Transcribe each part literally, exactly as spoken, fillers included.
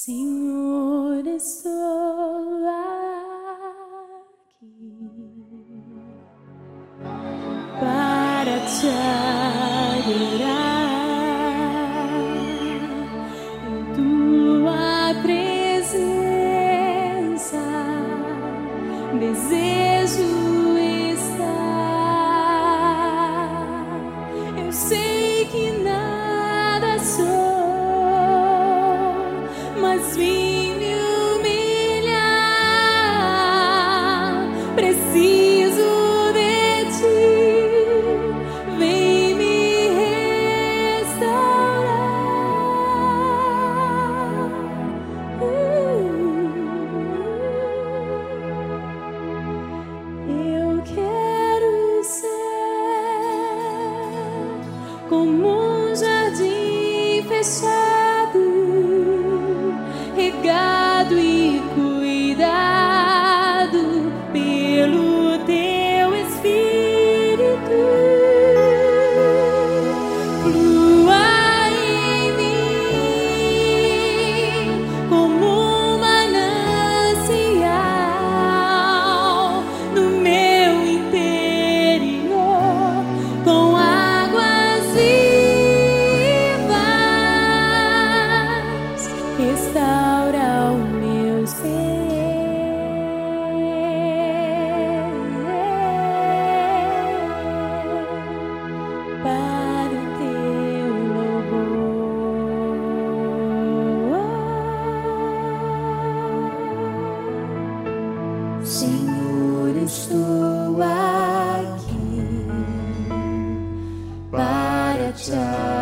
Senhor, estou aqui para te adorar em tua presença. Desejo estar. Eu sei que nada sou, mas vim me humilhar. Preciso de ti, vem me restaurar. Eu quero ser como um jardim fechado, regado e cuidado pelo teu Espírito. Flua em mim como um manancial no meu interior, com águas vivas. Restaura o meu ser para o teu louvor. Senhor, estou aqui para te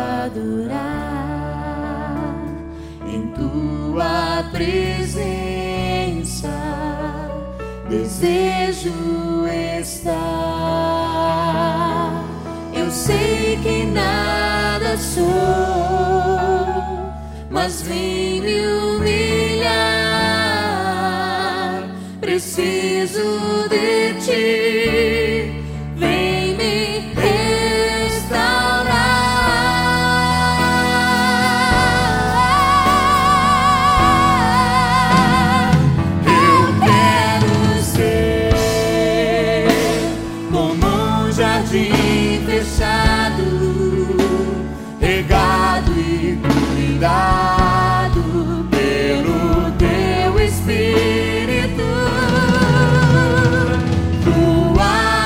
adorar em tua presença. Desejo estar. Eu sei que nada sou, mas vim me humilhar. Preciso de ti, vem me restaurar. Eu quero ser como um jardim fechado, regado e cuidado pelo teu Espírito. Flua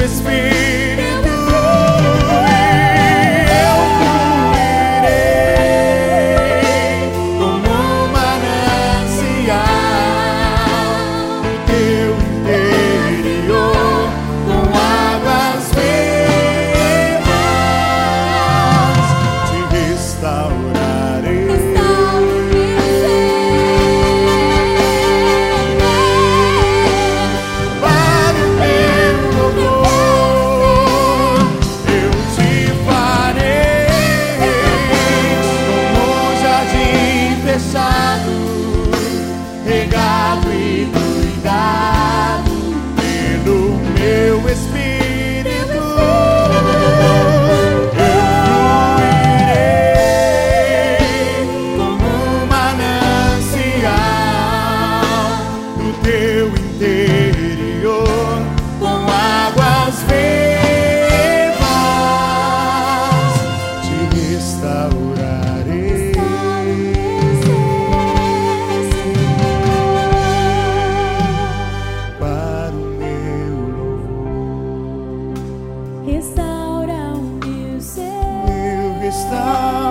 Espírito eu fluirei como um manancial no teu interior, com águas vivas te restaurarei. Para o meu louvor eu te farei como um jardim fechado, regado e cuidado pelo meu Espírito. Eu fluirei como um manancial no teu interior, com águas vivas te restaurarei. Para o meu louvor Restaura o meu ser. eu restauro.